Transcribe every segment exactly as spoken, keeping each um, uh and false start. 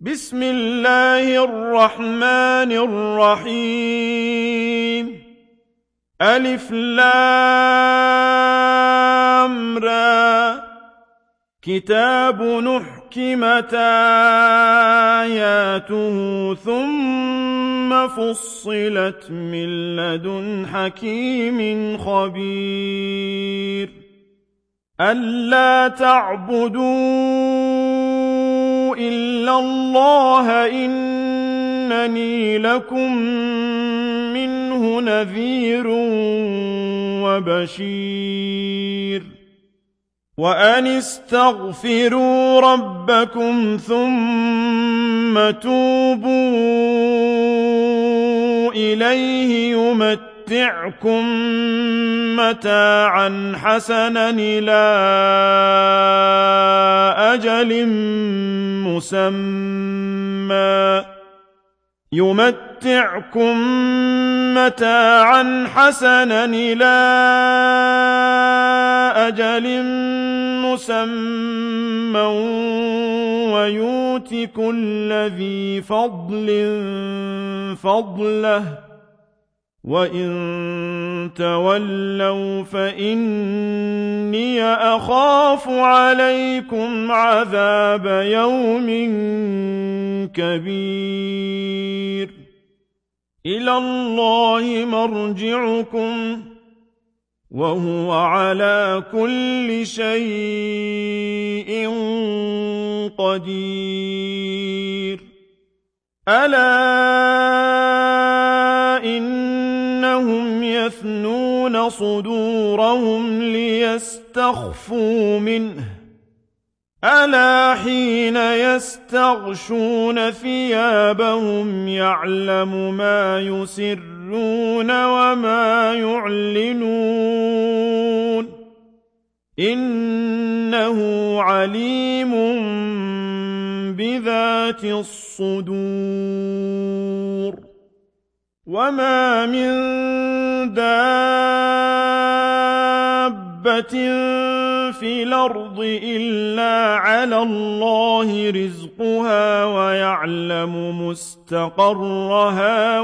بسم الله الرحمن الرحيم ألف لام را كتاب نحكمت آياته ثم فصلت من لدن حكيم خبير ألا تعبدوا إلا الله إنني لكم منه نذير وبشير وأن استغفروا ربكم ثم توبوا إليه يمتعكم متاعا حسنا إلى أجل مسمى يمتعكم متاعا حسنا إلى أجل مسمى ويؤت كل ذي فضل فضله وإن تولوا فإني أخاف عليكم عذاب يوم كبير إلى الله مرجعكم وهو على كل شيء قدير ألا إنهم يثنون صدورهم ليستخفوا منه ألا حين يستغشون ثيابهم يعلم ما يسرون وما يعلنون إنه عليم بذات الصدور وما من دابة في الأرض إلا على الله رزقها ويعلم مستقرها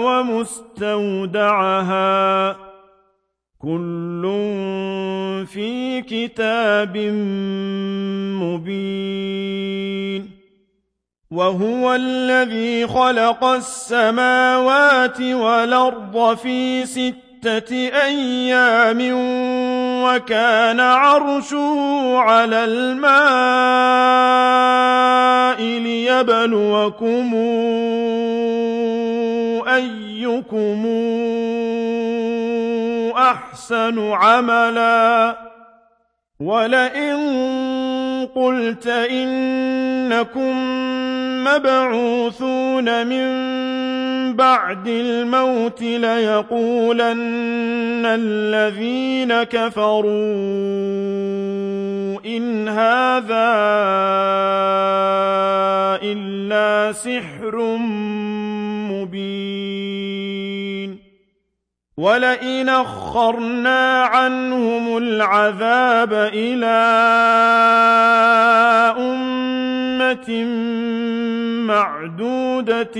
ومستودعها كل في كتاب مبين وهو الذي خلق السماوات والأرض في ستة أيام وكان عرشه على الماء ليبلوكم أيكم أحسن عملا ولئن قلت إنكم مبعوثون من بعد الموت ليقولن الذين كفروا إن هذا إلا سحر مبين ولئن أخرنا عنهم العذاب إلى أمة معدودة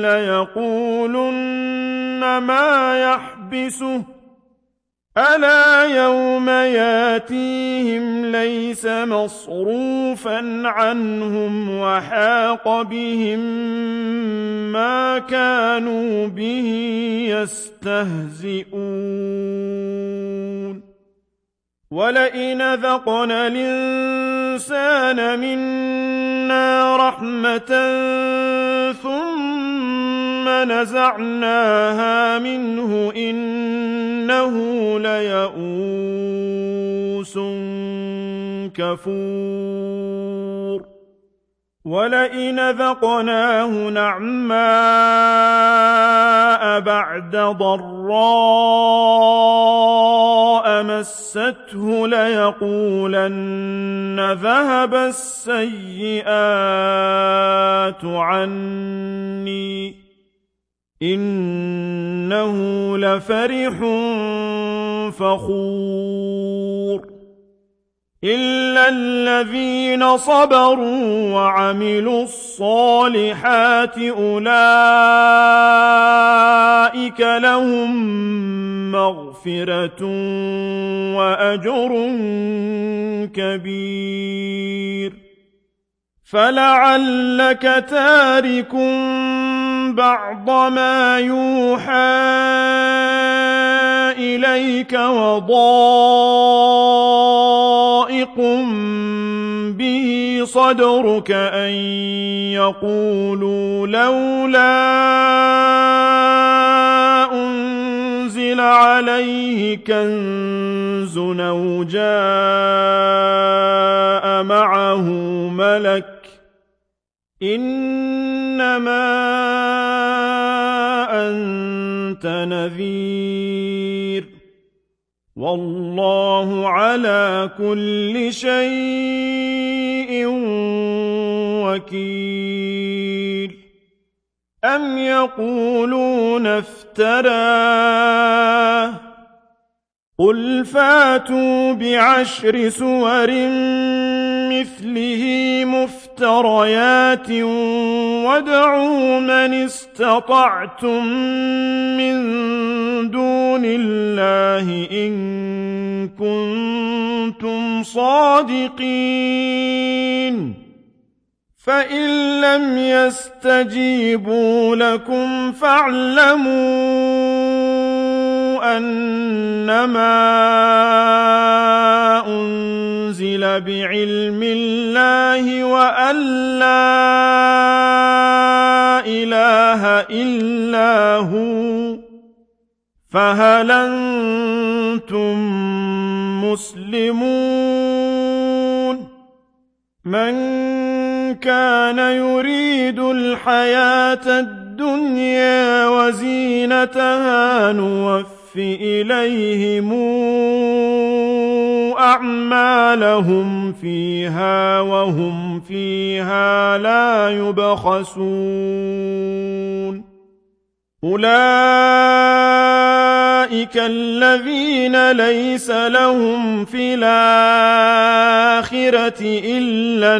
ليقولن ما يحبسه ألا يوم ياتيهم ليس مصروفا عنهم وحاق بهم ما كانوا به يستهزئون ولئن ذقنا الإنسان منا رحمة ثم نزعناها منه إنه ليئوس كفور ولئن ذقناه نعماء بعد ضراء مسته ليقولن ذهب السيئات عني إنه لفرح فخور إلا الذين صبروا وعملوا الصالحات أولئك لهم مغفرة وأجر كبير فلعلك تارك بعض ما يوحى إليك وضائق به صدرك أن يقولوا لولا أنزل عليه كنز أو جاء معه ملك إنما أنت نذير والله على كل شيء وكيل أم يقولون افتراه قل فاتوا بعشر سور مثله مفتريات وادعوا من استطعتم من دون الله إن كنتم صادقين فإن لم يستجيبوا لكم فاعلموا أنما أنزل بعلم الله وأن لا إله إلا هو فهل أنتم مسلمون من كان يريد الحياة الدنيا وزينتها نوف إليهم أعمالهم فيها وهم فيها لا يبخسون أولئك الذين ليس لهم في الآخرة إلا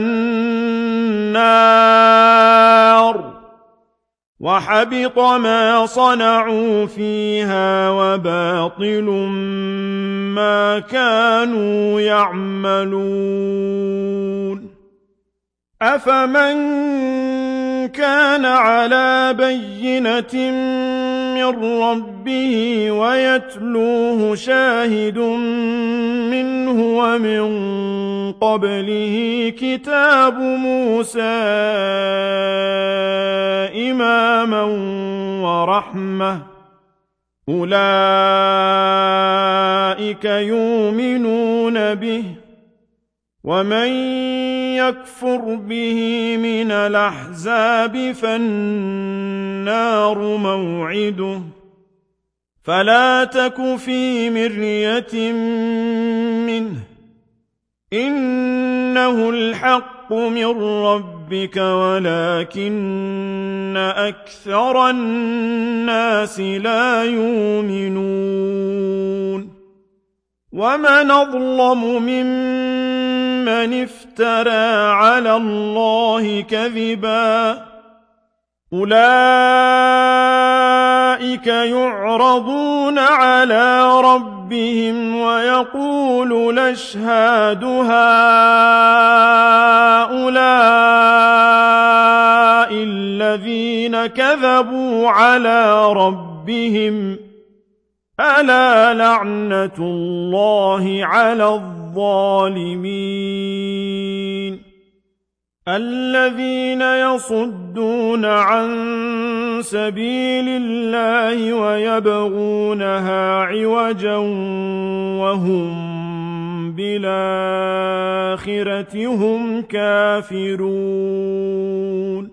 النار وحبط ما صنعوا فيها وباطل ما كانوا يعملون أفمن كان على بينة من ربه ويتلوه شاهد منه ومن قبله كتاب موسى إماما ورحمة أولئك يؤمنون به ومن يكفر به من الأحزاب فالنار موعده فلا تك في مرية منه إنه الحق من ربك ولكن أكثر الناس لا يؤمنون ومن أظلم ممن افترى على الله كذبا أولئك يعرضون على ربهم ويقول الأشهاد هؤلاء الذين كذبوا على ربهم ألا لعنة الله على الظالمين الذين يصدون عن سبيل الله ويبغونها عوجا وهم بالآخرة هم كافرون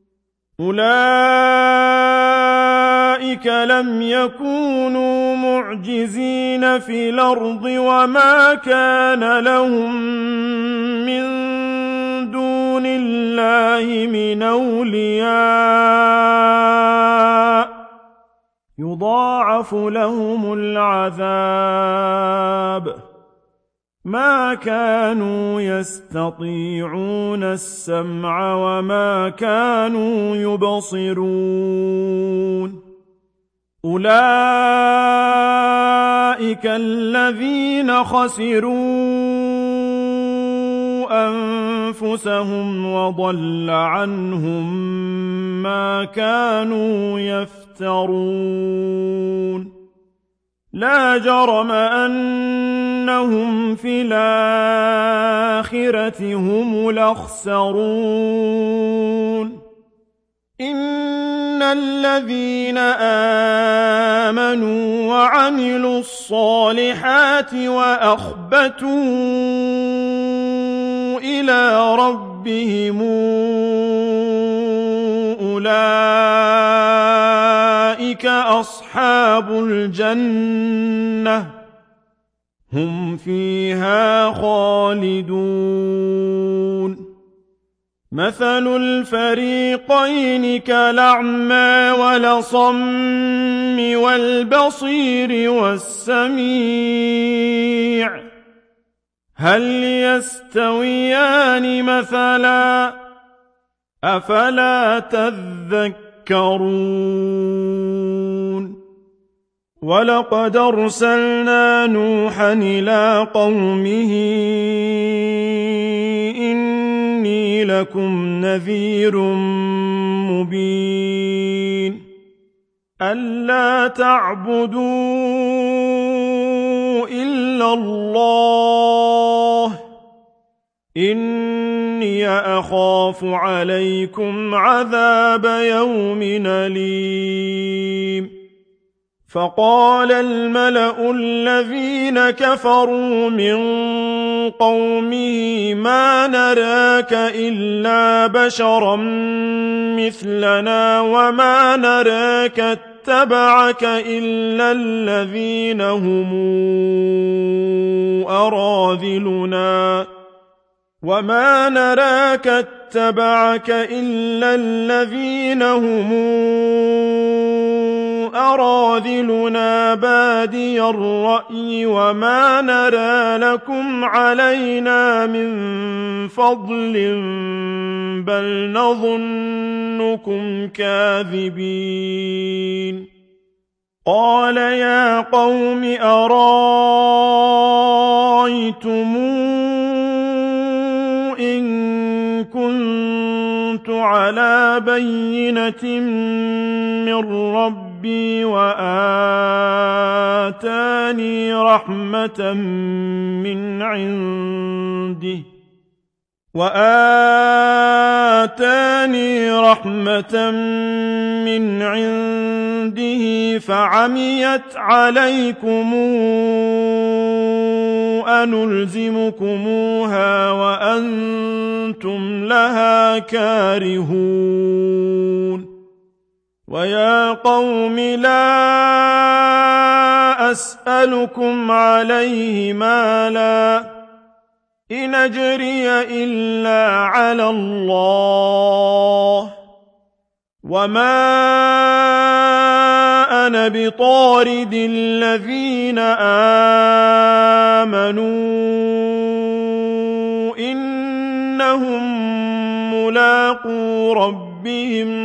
أولئك لم يكونوا معجزين في الأرض وما كان لهم من دون الله من أولياء يضاعف لهم العذاب ما كانوا يستطيعون السمع وما كانوا يبصرون أولئك الذين خسروا أنفسهم وضل عنهم ما كانوا يفترون لا جرم أنهم في الآخرة هم الأخسرون إن الذين آمنوا وعملوا الصالحات وأخبتوا إلى ربهم أولئك أصحاب الجنة هم فيها خالدون مثل الفريقين كالأعمى والأصم والبصير والسميع هل يستويان مثلا أفلا تذكرون ولقد أرسلنا نوحا إلى قومه إني لكم نذير مبين ألا تعبدوا إلا الله إني أخاف عليكم عذاب يوم أليم فقال الملأ الذين كفروا من قومه ما نراك إلا بشرا مثلنا وما نراك اتبعك إلا الذين هم أراذلنا وما نراك اتبعك إلا الذين هم أراذلنا بادي الرأي وما نرى لكم علينا من فضل بل نظنكم كاذبين قال يا قوم أرايتم إن كنت على بينة من ربي وآتاني رحمة من عنده وآتاني رحمة من عنده فعميت عليكم أنلزمكموها وأنتم لها كارهون ويا قوم لا أسألكم عليه مالا إن أجري إلا على الله وما أنا بطارد الذين آمنوا إنهم ملاقو ربهم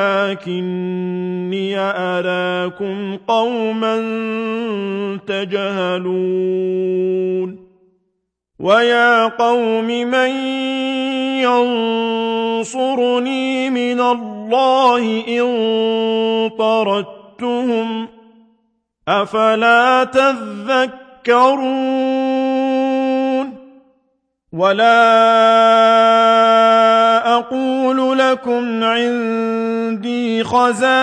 ولكني أراكم قوما تجهلون ويا قوم من ينصرني من الله إن طردتهم أفلا تذكرون ولا أقول لكم عندي خزائن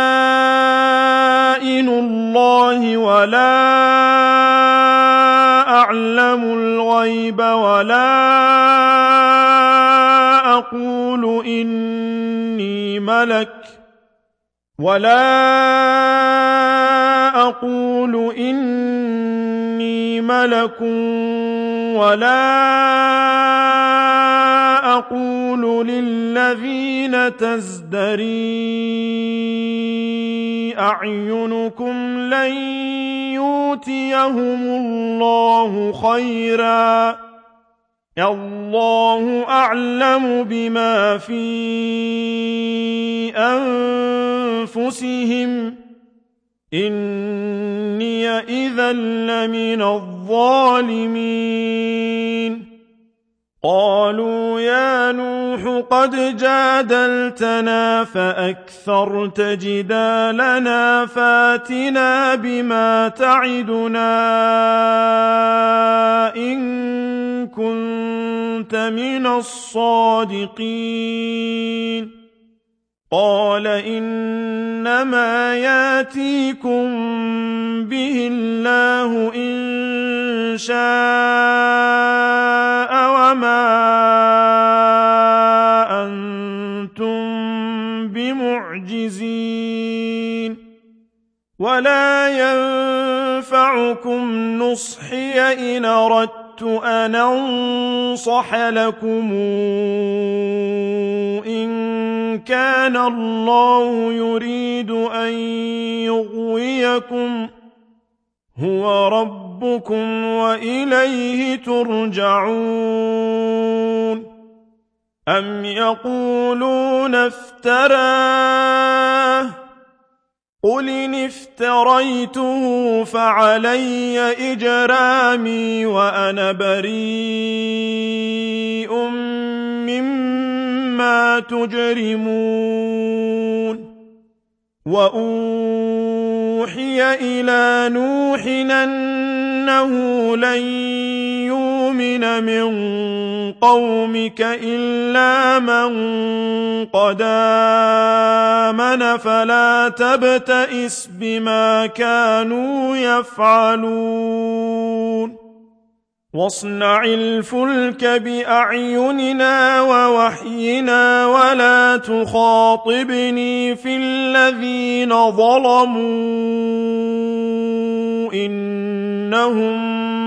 الله ولا أعلم الغيب ولا أقول إني ملك ولا أقول إني ملك ولا أقول للذين تزدري أعينكم لن يؤتيهم الله خيرا الله أعلم بما في أنفسهم إني إذا لمن الظالمين قالوا يا نوح قد جادلتنا فأكثرت جدالنا فاتنا بما تعدنا إن كنت من الصادقين قال إنما ياتيكم به الله إن شاء وما أنتم بمعجزين ولا ينفعكم نصحي إن أردت أن أنصح لكم إن كان الله يريد أن يغويكم هو ربكم وإليه ترجعون أم يقولون افتراه قل إن افتريته فعلي إجرامي وأنا بريء مما تجرمون وأوحي إلى نوح أنه لن يؤمن من قومك إلا من قد آمن فلا تبتئس بما كانوا يفعلون واصنع الفلك بأعيننا ووحينا ولا تخاطبني في الذين ظلموا إنهم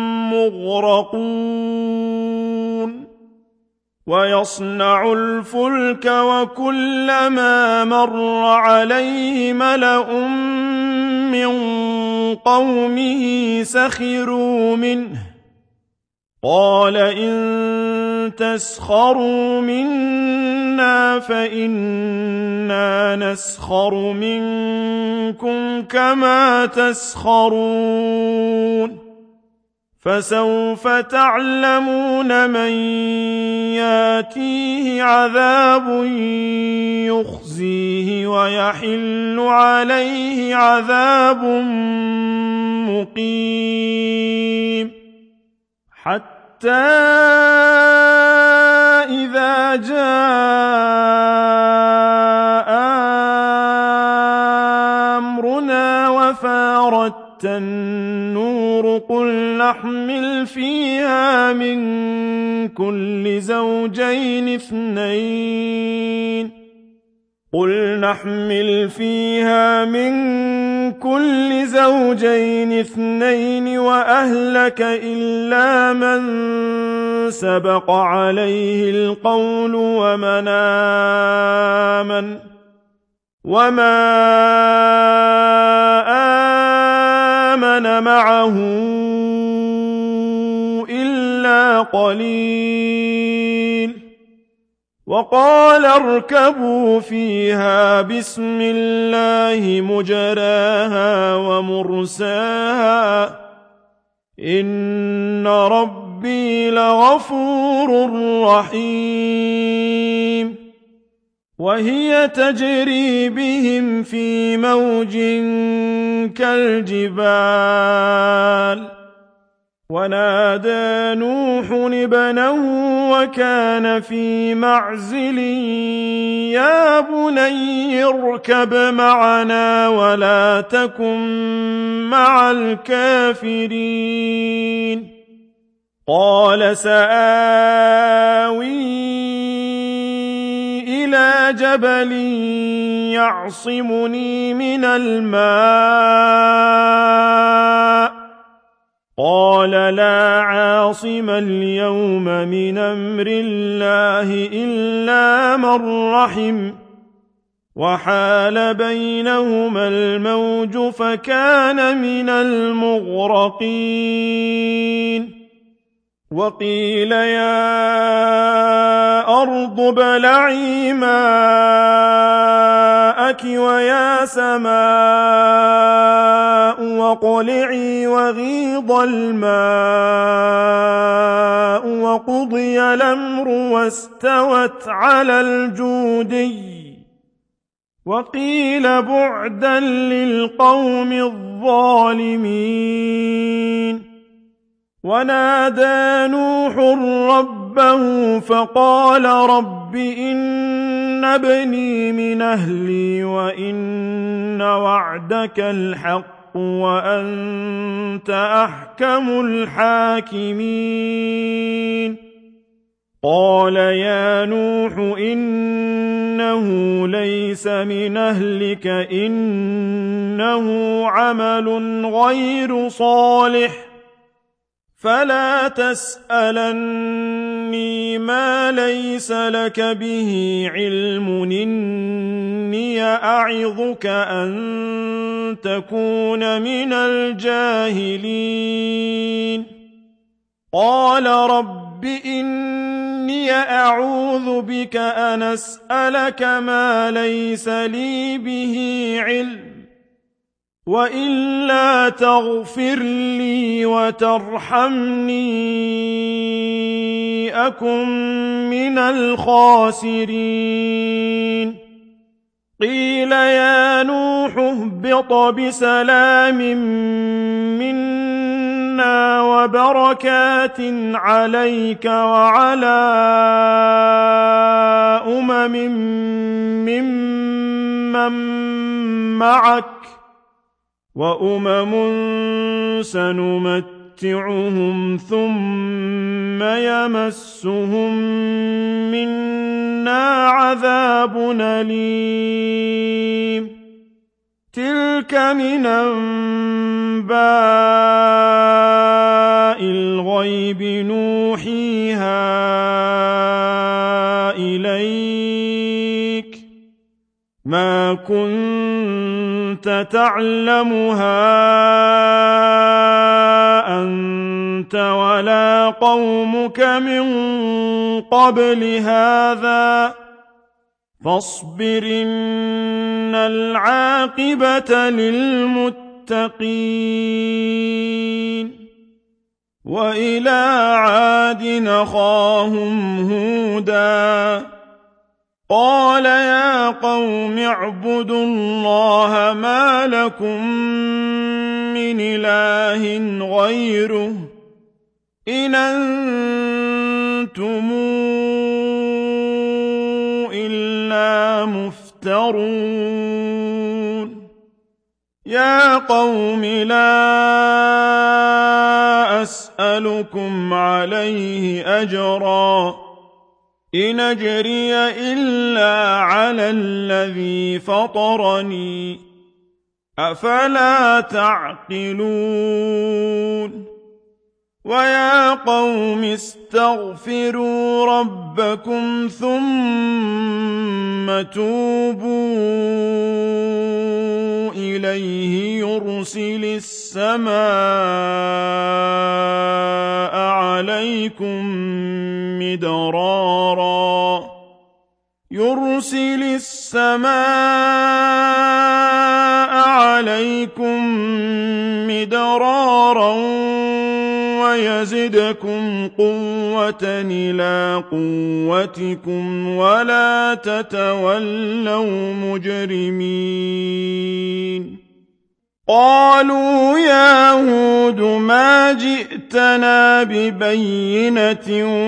مغرقون ويصنع الفلك وكلما مر عليه ملأ من قومه سخروا منه قال إن تسخروا منا فإنا نسخر منكم كما تسخرون فسوف تعلمون من ياتيه عذاب يخزيه ويحل عليه عذاب مقيم حتى إذا جاء أمرنا وفارت النور قل نحمل فيها من كل زوجين اثنين قل نحمل فيها من كل زوجين اثنين وأهلك إلا من سبق عليه القول ومن آمن وما آمن معه إلا قليل وقال اركبوا فيها بسم الله مجراها ومرساها إن ربي لغفور رحيم وهي تجري بهم في موج كالجبال ونادى نوح ابنه وكان في معزل يا بني اركب معنا ولا تكن مع الكافرين قال سآوي إلى جبل يعصمني من الماء قال لا عاصم اليوم من أمر الله إلا من رحم وحال بينهما الموج فكان من المغرقين وقيل يا أرض ابلعي ماءك ويا سماء واقلعي وغيض الماء وقضي الأمر واستوت على الجودي وقيل بعدا للقوم الظالمين ونادى نوح ربه فقال رب إن ابني من أهلي وإن وعدك الحق وأنت أحكم الحاكمين قال يا نوح إنه ليس من أهلك إنه عمل غير صالح فلا تسألني ما ليس لك به علم إني أعظك أن تكون من الجاهلين قال رب إني أعوذ بك أن أسألك ما ليس لي به علم وإلا تغفر لي وترحمني أكن من الخاسرين قيل يا نوح اهبط بسلام منا وبركات عليك وعلى أمم ممن معك وأمم سنمتعهم ثم يمسهم منا عذاب أليم تلك من أنباء الغيب نوحيها إليك ما كنت تعلمها أنت ولا قومك من قبل هذا فاصبر إن العاقبة للمتقين وإلى عاد أخاهم هودا قال يا قوم اعبدوا الله ما لكم من إله غيره إن أنتم إلا مفترون يا قوم لا أسألكم عليه أجرا إن أجري إلا على الذي فطرني أفلا تعقلون ويا قوم استغفروا ربكم ثم توبوا إليه يرسل السماء عليكم مدرارا يرسل السماء عليكم مدرارا ويزدكم قوة إلى قوتكم ولا تتولوا مجرمين قالوا يا هود ما جئتنا ببينة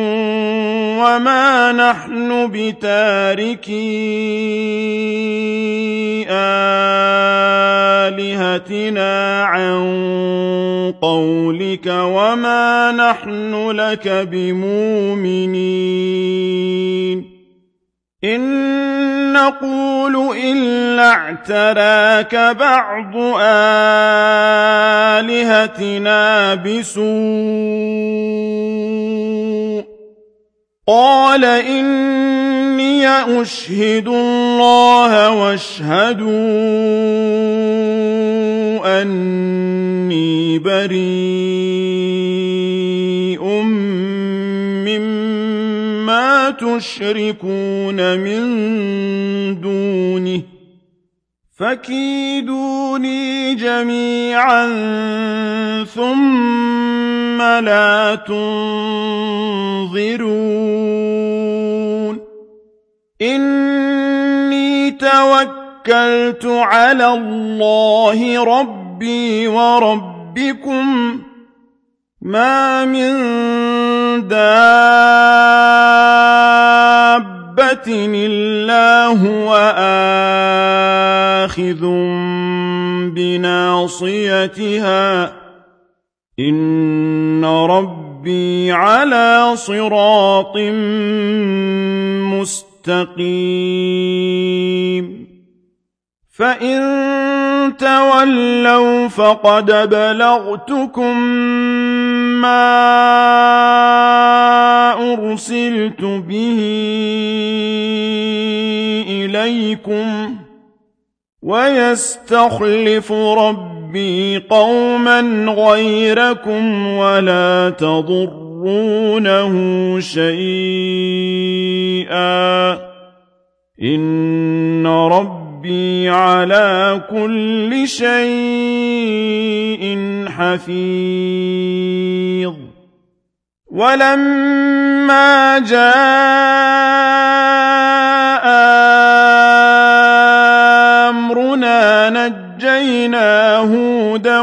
وما نحن بتاركي آلهتنا عن قولك وما نحن لك بمؤمنين إن نقول إلا اعتراك بعض آلهتنا بسوء قال إني أشهد الله واشهدوا أني بريء مما تشركون من دونه فكيدوني جميعا ثم لا تنظرون إني توكلت على الله ربي وربكم ما من دابة إلا هو آخذ بناصيتها إن ربي على صراط مستقيم فإن تولوا فقد بلغتكم ما أرسلت به إليكم ويستخلف ربي قوما غيركم ولا تضرونه شيئا إن ربي على كل شيء حفيظ ولما جاء أمرنا نجينا هودا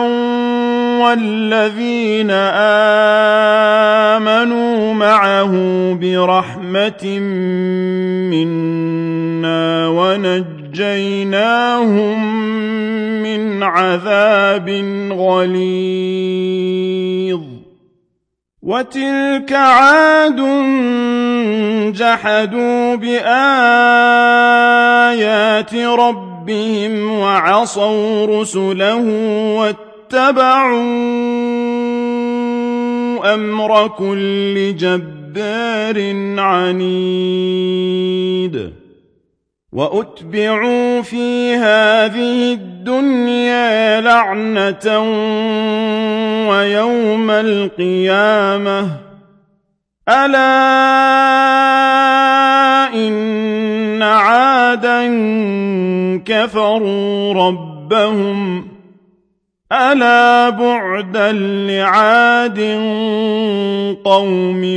والذين آمنوا معه برحمة منا ونجيناهم من عذاب غليظ وتلك عاد جحدوا بآيات ربهم وعصوا رسله واتبعوا أمر كل جبار عنيد وأتبعوا في هذه الدنيا لعنة ويوم القيامة ألا إن عادا كفروا ربهم ألا بعدا لعاد قوم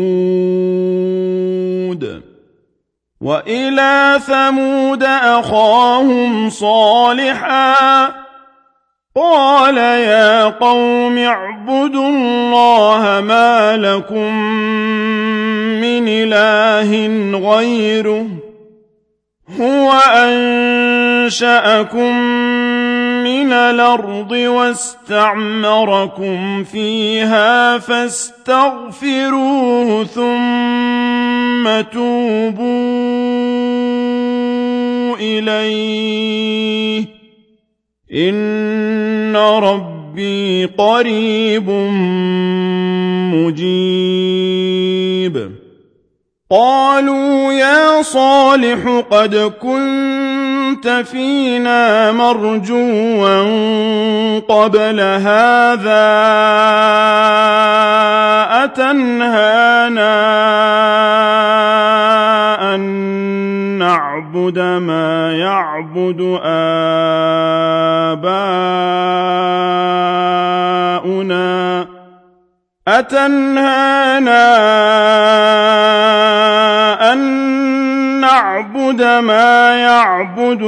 هود وإلى ثمود أخاهم صالحا قال يا قوم اعبدوا الله ما لكم من إله غيره هو أنشأكم من الأرض واستعمركم فيها فاستغفروه ثم توبوا إليه إن ربي قريب مجيب قالوا يا صالح قد كنت فينا مرجوا قبل هذا أتنهانا أن نعبد ما يعبد آباؤنا أتنهانا أن نعبد ما يعبد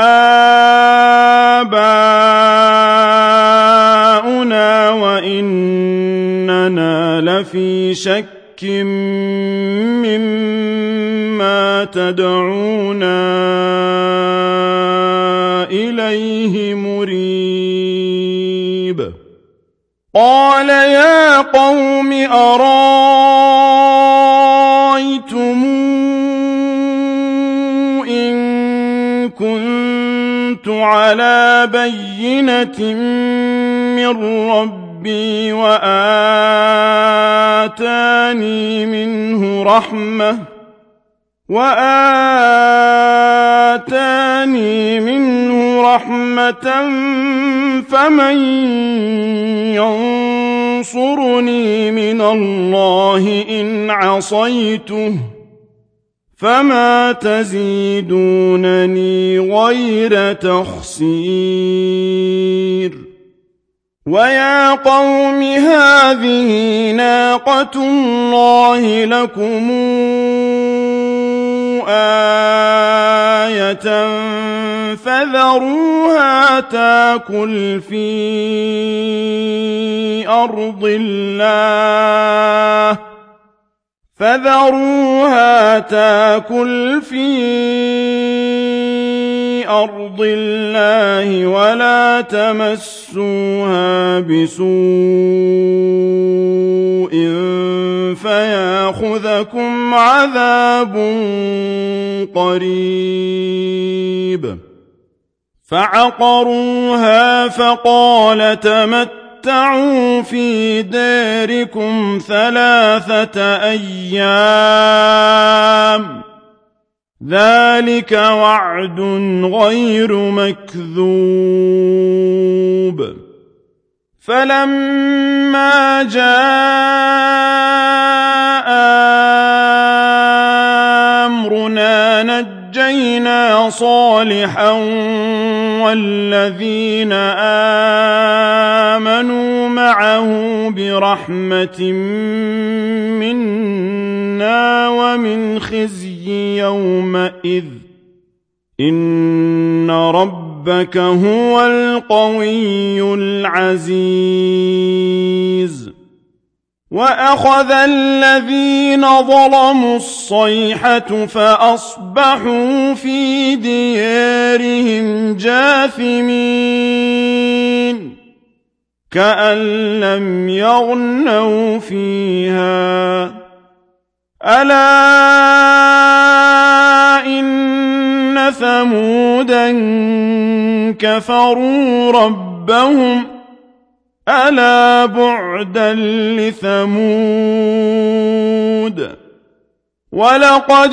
آباؤنا وإننا لفي شك مما تدعونا إليه مريب قال يا قوم أرايتم إن كنت على بينة من ربي وآتاني منه رحمة وآتاني منه رحمة فمن ينصرني من الله إن عصيته فما تزيدونني غير تخسير ويا قوم هذه ناقة الله لكم آية فذروها تاكل في أرض الله فذروها تاكل في أرض الله ولا تمسوها بسوء فياخذكم عذاب قريب فعقروها فقال تمتعوا في داركم ثلاثة أيام ذلك وعد غير مكذوب فلما جاء أمرنا نجينا صالحا والذين آمنوا معه برحمة منا ومن خزي يومئذ إن ربك هو القوي العزيز وأخذ الذين ظلموا الصيحة فأصبحوا في ديارهم جاثمين كأن لم يغنوا فيها ألا إن ثمودا كفروا ربهم ألا بعدا لثمود ولقد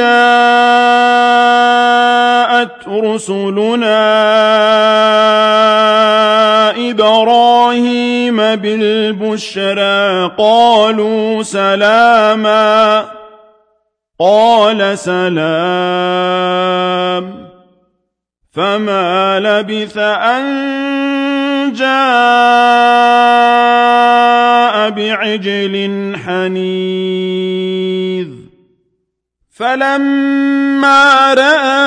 جاءت رسلنا إبراهيم بالبشرى قالوا سلاما قال سلام فما لبث أن جاء بعجل حنيذ فلما رأى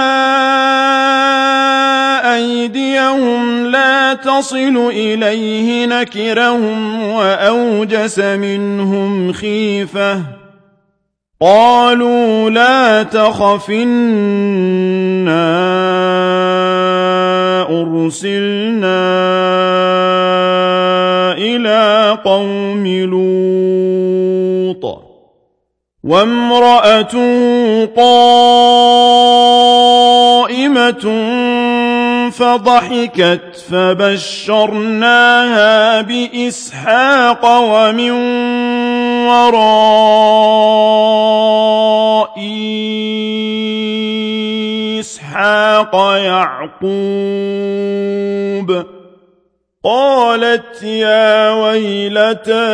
أيديهم لا تصل إليه نكرهم وأوجس منهم خيفة قالوا لا تخف إنا أرسلنا إلى قوم لوط وامرأته قائمة فضحكت فبشرناها بإسحاق ومن وراء إسحاق يعقوب قالت يا ويلتى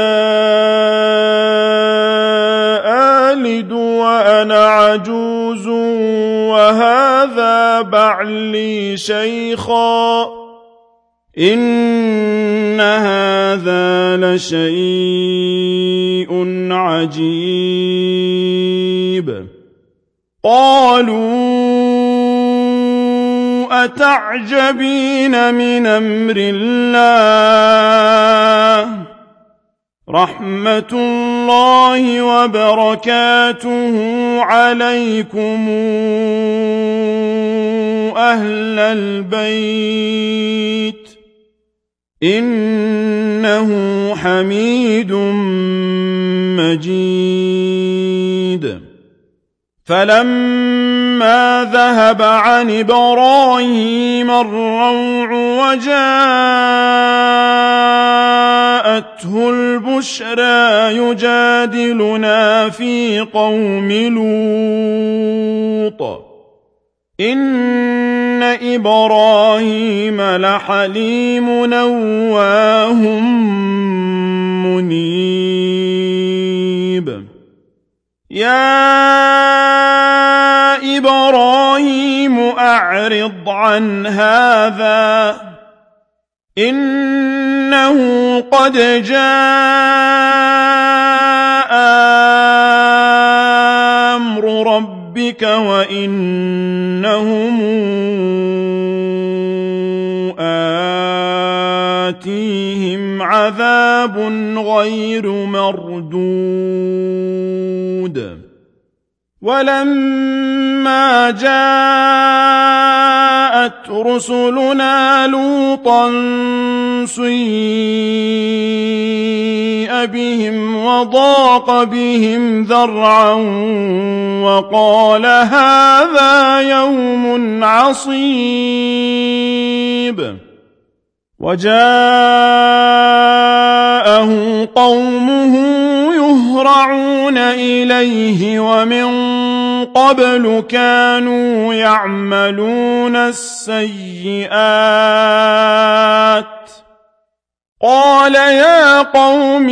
آلد وأنا عجوز وهذا بعلي شيخا إن هذا لشيء عجيب قالوا أتعجبين من أمر الله رحمة الله وبركاته عليكم أهل البيت إنه حميد مجيد فلما ولما ذهب عن إبراهيم الروع وجاءته البشرى يجادلنا في قوم لوط إن إبراهيم لحليم أواه منيب يا إبراهيم أعرض عن هذا إنه قد جاء أمر ربك وإنهم آتيهم عذاب غير مردود ولما جاءت رسلنا لوطا سيء بهم وضاق بهم ذرعا وقال هذا يوم عصيب وجاءه قومه يهرعون إليه ومن قبل كانوا يعملون السيئات قال يا قوم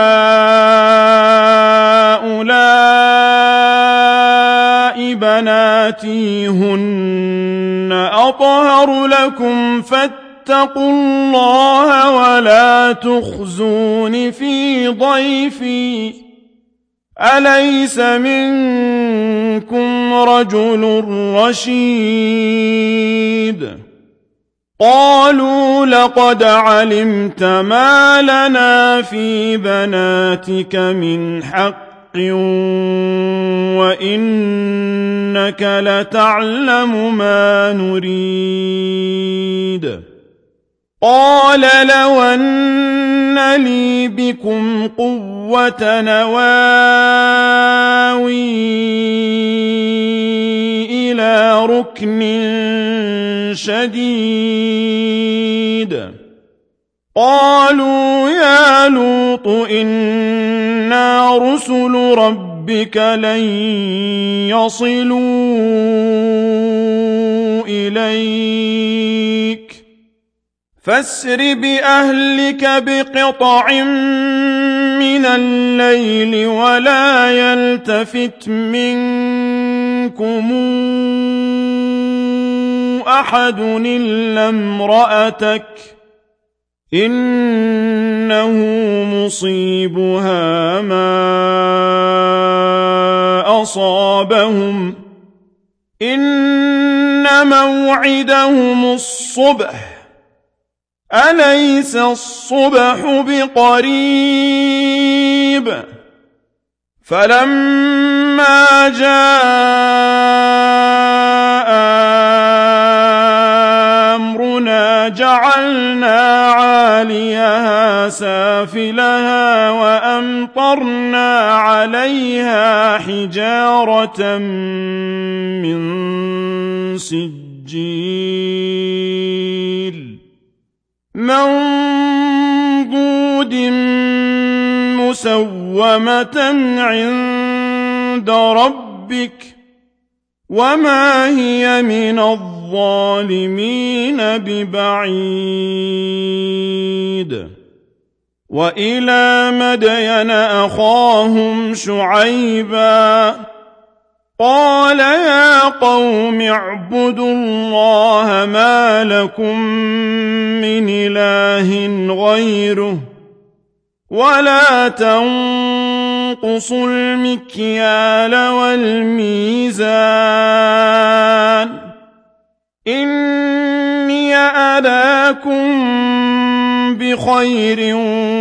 هؤلاء بناتي هن أطهر لكم فاتقوا الله ولا تخزون في ضيفي أليس منكم رجل رشيد قالوا لقد علمت ما لنا في بناتك من حق وإنك لتعلم ما نريد قال لو أن لي بكم قوة نواوي إلى ركن شديد قالوا يا لوط إنا رسل ربك لن يصلوا إليك فاسر بأهلك بقطع من الليل ولا يلتفت منكم أحد إلا امرأتك إنه مصيبها ما أصابهم إن موعدهم الصبح أليس الصبح بقريب فلما جاء أمرنا جعلنا عاليها سافلها وأمطرنا عليها حجارة من سجيل منضود مسومة عند ربك وما هي من الظالمين ببعيد وإلى مدين أخاهم شعيبا قال يا قوم اعبدوا الله ما لكم من إله غيره ولا تنقصوا المكيال والميزان إني أراكم بخير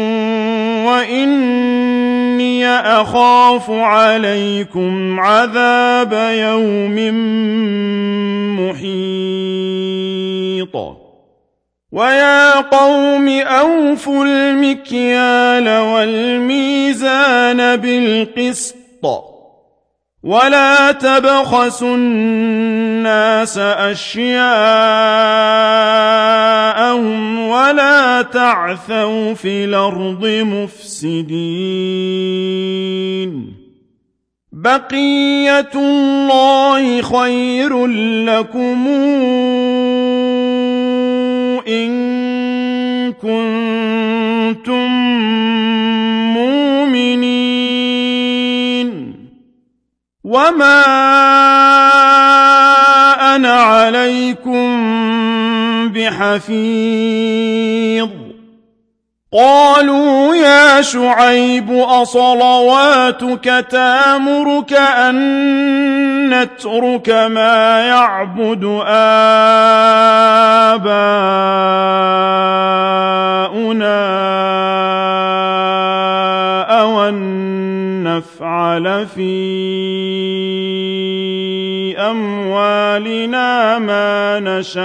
وإني أخاف عليكم عذاب يوم محيط ويا قوم أوفوا المكيال والميزان بالقسط ولا تبخسوا الناس أشياءهم ولا تعثوا في الأرض مفسدين بقية الله خير لكم إن كنتم مؤمنين وما أنا عليكم بحفيظ قالوا يا شعيب أصلواتك تأمرك أن نترك ما يعبد آباؤنا أو أن نفعل في أموالنا ما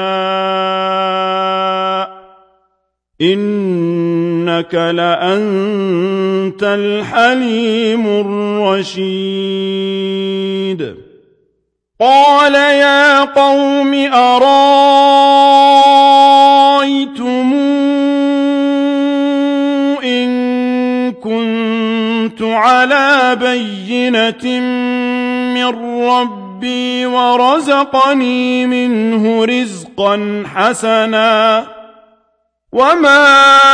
نشاء إنك لأنت الحليم الرشيد قال يا قوم أرايتم إن كنت على بينة من ربي ورزقني منه رزقا حسنا وما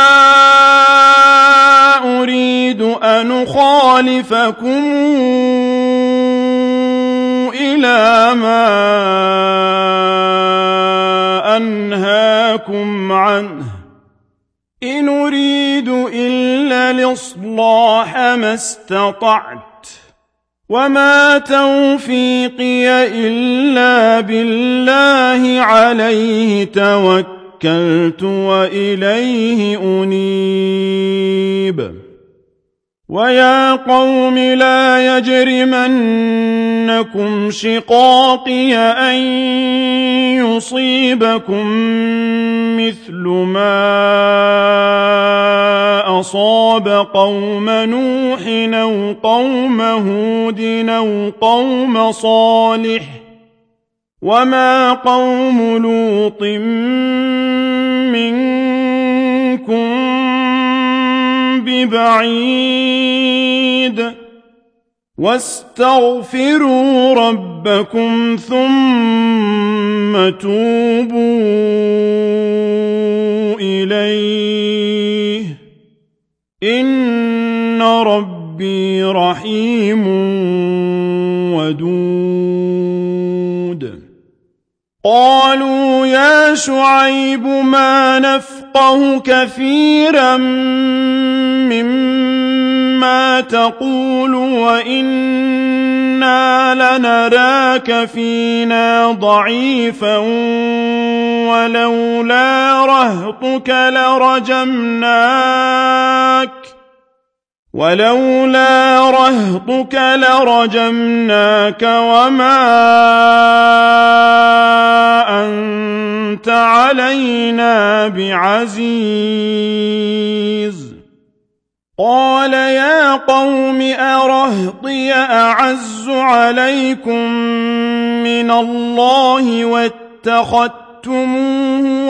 أريد أن أخالفكم إلى ما أنهاكم عنه إن أريد إلا الإصلاح ما استطعت وما توفيقي إلا بالله عليه توكلت توكلت وإليه أنيب ويا قوم لا يجرمنكم شقاقي أن يصيبكم مثل ما أصاب قوم نوح أو قوم هود أو قوم صالح وما قوم لوط منكم ببعيد واستغفروا ربكم ثم توبوا إليه إن ربي رحيم ودود قالوا يا شعيب ما نفقه كثيرا مما تقول وإنا لنراك فينا ضعيفا ولولا رهطك لرجمناك ولولا رهطك لرجمناك وما أنت علينا بعزيز قال يا قوم أرهطي أعز عليكم من الله واتخذتموه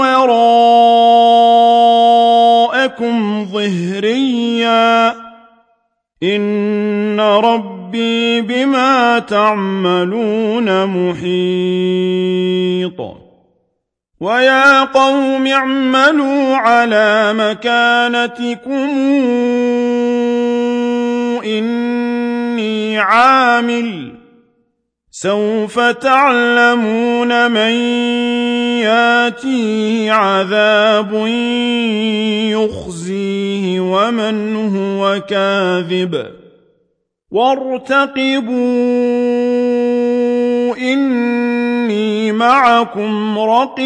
وراءكم ظهريا إن ربي بما تعملون محيط ويا قوم اعملوا على مكانتكم إني عامل سوف تعلمون من ياتيه عذاب يخزيه ومن هو كاذب وارتقبوا إني معكم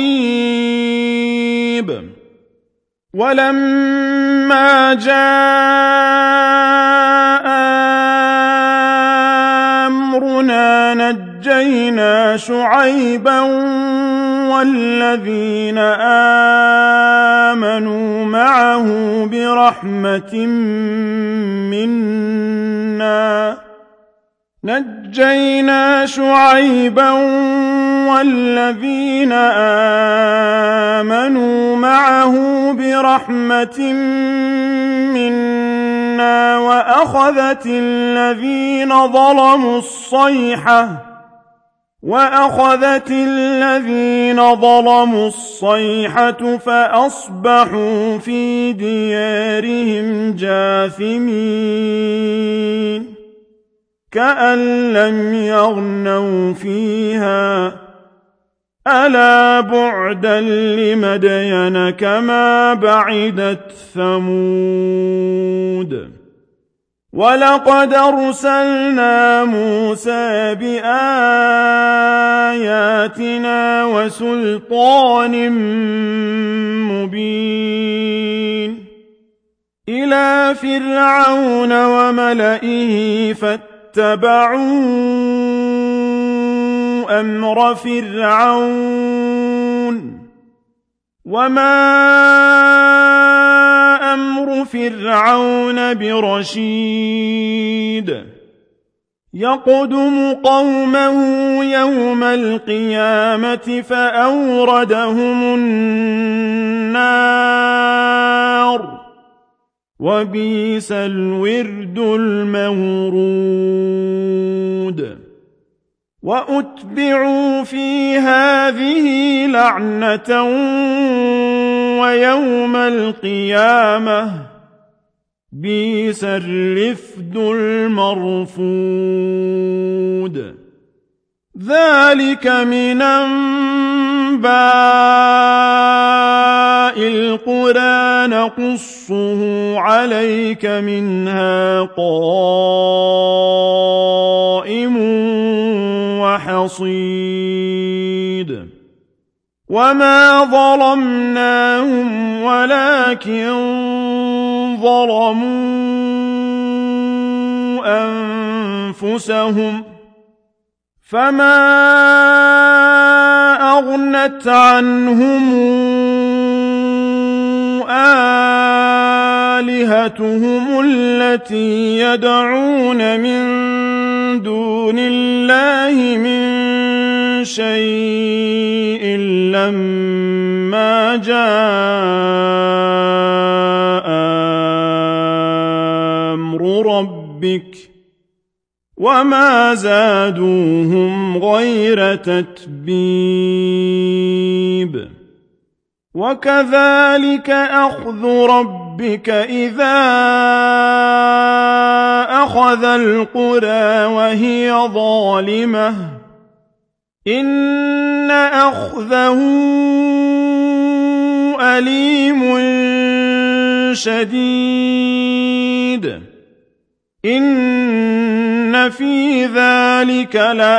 رقيب ولما جاء أمرنا نجينا شعيبا والذين آمنوا معه برحمة منا نجينا شعيبا والذين آمنوا معه برحمة منا وأخذت الذين ظلموا الصيحة وأخذت الذين ظلموا الصيحة فأصبحوا في ديارهم جاثمين كأن لم يغنوا فيها ألا بعدا لمدين كما بعدت ثمود ولقد أرسلنا موسى بآياتنا وسلطان مبين إلى فرعون وملئه فاتبعوا أمر فرعون وما أمر فرعون برشيد يقدم قومه يوم القيامة فأوردهم النار وبئس الورد المورود وأتبعوا في هذه لعنة ويوم القيامة بئس الرفد المرفود ذلك من أنباء القرى نقصه عليك منها قائم وحصيد وما ظلمناهم ولكن ظلموا أنفسهم فما أغنت عنهم آلهتهم التي يدعون من دون الله من شيء لما جاء أمر ربك وما زادوهم غير تتبيب وكذلك أخذ ربك إذا أخذ القرى وهي ظالمة إن أخذه أليم شديد إن في ذلك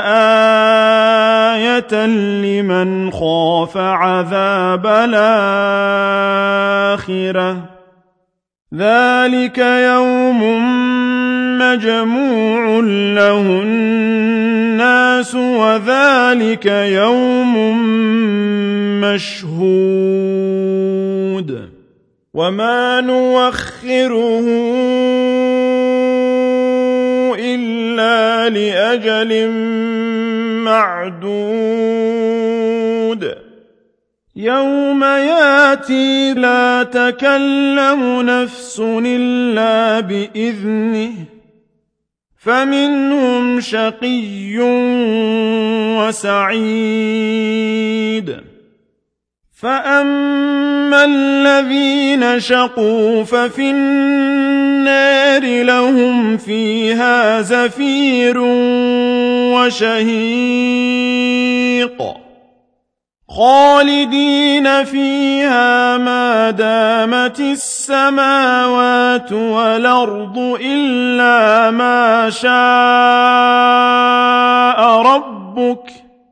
لآية لمن خاف عذاب الآخرة ذلك يوم مجموع له الناس وذلك يوم مشهود وما نوخره إلا لأجل معدود يوم ياتي لا تكلم نفس إلا بإذنه فمنهم شقي وسعيد فأما الذين شقوا ففي النار لهم فيها زفير وشهيق خالدين فيها ما دامت السماوات والأرض إلا ما شاء ربك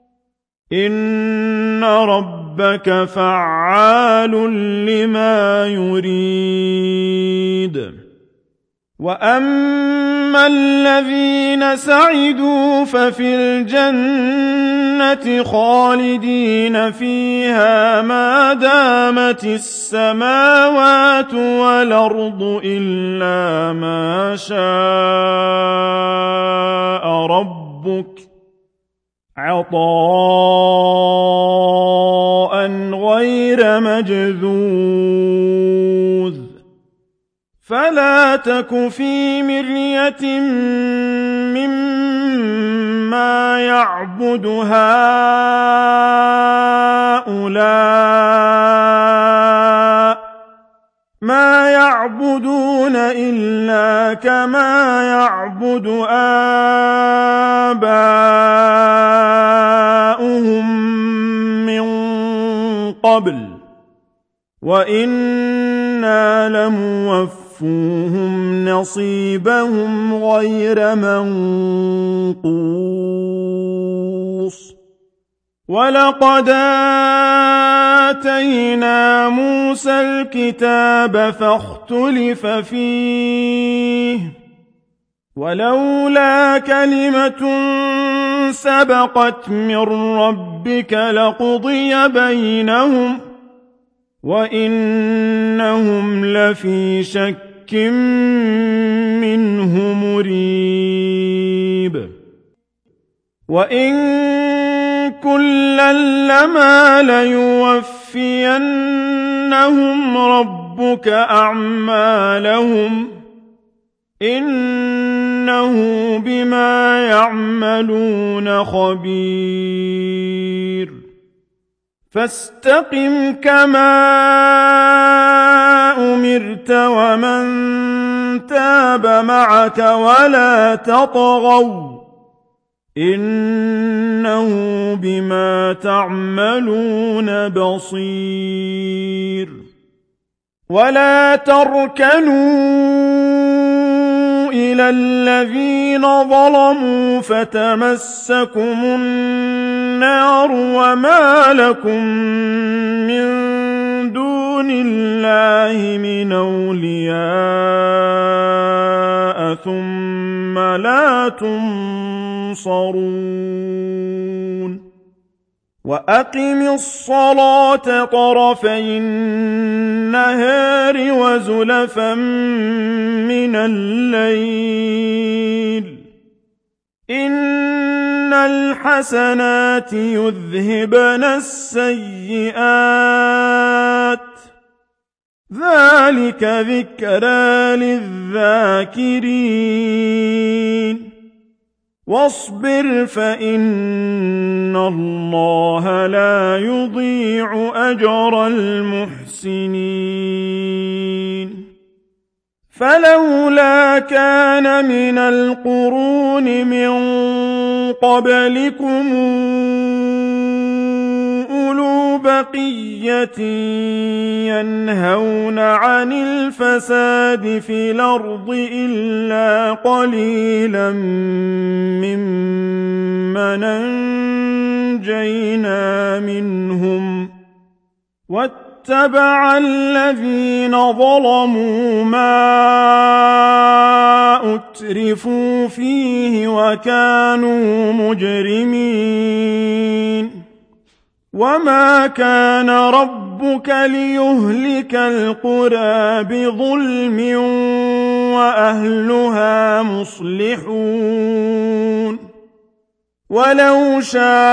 إن ربك فعال لما يريد وَأَمَّا الَّذِينَ سَعِدُوا فَفِي الْجَنَّةِ خَالِدِينَ فِيهَا مَا دَامَتِ السَّمَاوَاتُ وَالْأَرْضُ إِلَّا مَا شَاءَ رَبُّكَ عَطَاءً غَيْرَ مَجْذُوذٍ فَلَا تَكُ فِي مِرْيَةٍ مِّمَّا يَعْبُدُ هَٰؤُلَاءِ مَا يَعْبُدُونَ إِلَّا كَمَا يَعْبُدُ آبَاؤُهُم مِّن قَبْلُ وَإِنَّا لَمُوَفُّوهُمْ نَصِيبَهُمْ غَيْرَ مَنقُوصٍ وَلَقَدْ آتَيْنَا مُوسَى الْكِتَابَ فَاخْتُلِفَ فِيهِ وَلَوْلَا كَلِمَةٌ سَبَقَتْ مِن رَّبِّكَ لَقُضِيَ بَيْنَهُمْ وَإِنَّهُمْ لَفِي شَكٍّ مِّنْهُ مُرِيبٍ وَإِن كُلًّا لَّمَا لَيُوَفِّيَنَّهُمْ رَبُّكَ أَعْمَالَهُمْ إِنَّهُ بِمَا يَعْمَلُونَ خَبِيرٌ فَاسْتَقِمْ كَمَا أُمِرْتَ وَمَن تَابَ مَعَكَ وَلَا تَطْغَوْا إِنَّهُ بِمَا تَعْمَلُونَ بَصِيرٌ وَلَا تَرْكَنُوا إِلَى الَّذِينَ ظَلَمُوا فَتَمَسَّكُمُ النَّارُ وَمَا لَكُم مِّن دُونِ اللَّهِ مِنْ أَوْلِيَاءَ ثُمَّ لَا تُنصَرُونَ وَأَقِمِ الصَّلَاةَ طَرَفَيِ النَّهَارِ وَزُلَفًا مِّنَ اللَّيْلِ ۚ إِنَّ الْحَسَنَاتِ يُذْهِبْنَ السَّيِّئَاتِ ۚ ذَٰلِكَ ذِكْرَىٰ لِلذَّاكِرِينَ وَاصْبِرْ فَإِنَّ اللَّهَ لَا يُضِيعُ أَجْرَ الْمُحْسِنِينَ فَلَوْلَا كَانَ مِنَ الْقُرُونِ مِن قَبْلِكُمْ أُولُو بَقِيَّةٍ يَنْهَوْنَ عَنِ الْفَسَادِ فِي الْأَرْضِ إِلَّا قَلِيلًا مِّمَّنْ أَنجَيْنَا مِنْهُمْ وَاتَّبَعَ الَّذِينَ ظَلَمُوا مَا أُتْرِفُوا فِيهِ وَكَانُوا مُجْرِمِينَ وَمَا كَانَ رَبُّكَ لِيُهْلِكَ الْقُرَىٰ بِظُلْمٍ وَأَهْلُهَا مُصْلِحُونَ وَلَوْ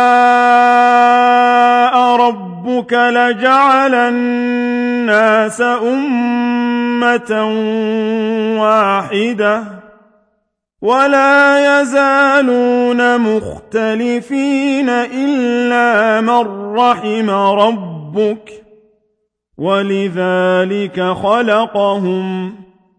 شَاءَ رَبُّكَ لَجَعَلَ النَّاسَ أُمَّةً وَاحِدَةً وَلَا يَزَالُونَ مُخْتَلِفِينَ إِلَّا مَن رَّحِمَ رَبُّكَ وَلِذَٰلِكَ خَلَقَهُمْ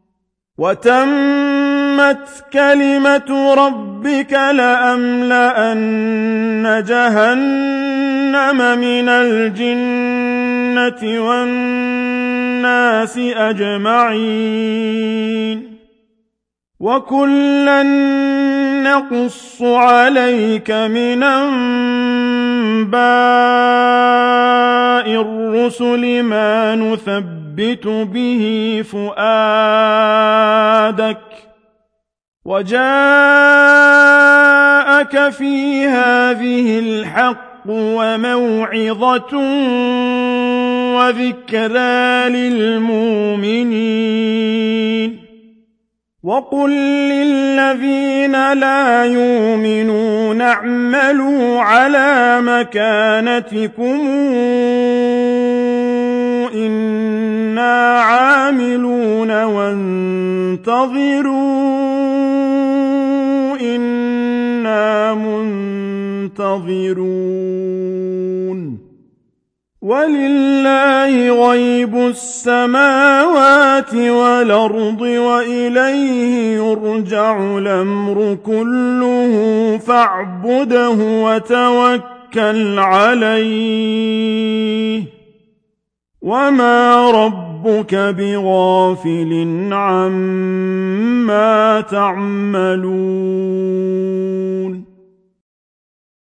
وَتَمَّتْ كَلِمَةُ رَبِّكَ لَأَمْلَأَنَّ جَهَنَّمَ مِنَ الْجِنَّةِ وَالنَّاسِ أَجْمَعِينَ وَكُلًّا نَّقُصُّ عَلَيْكَ مِنْ أَنبَاءِ الرسل ما نثبت به فؤادك وجاءك في هذه الحق وموعظة وذكرى للمؤمنين وقل للذين لا يؤمنون اعملوا على مكانتكم إنا عاملون وانتظروا إنا منتظرون ولله غيب السماوات والأرض وإليه يرجع الأمر كله فاعبده وتوكل عليه وما ربك بغافل عما تعملون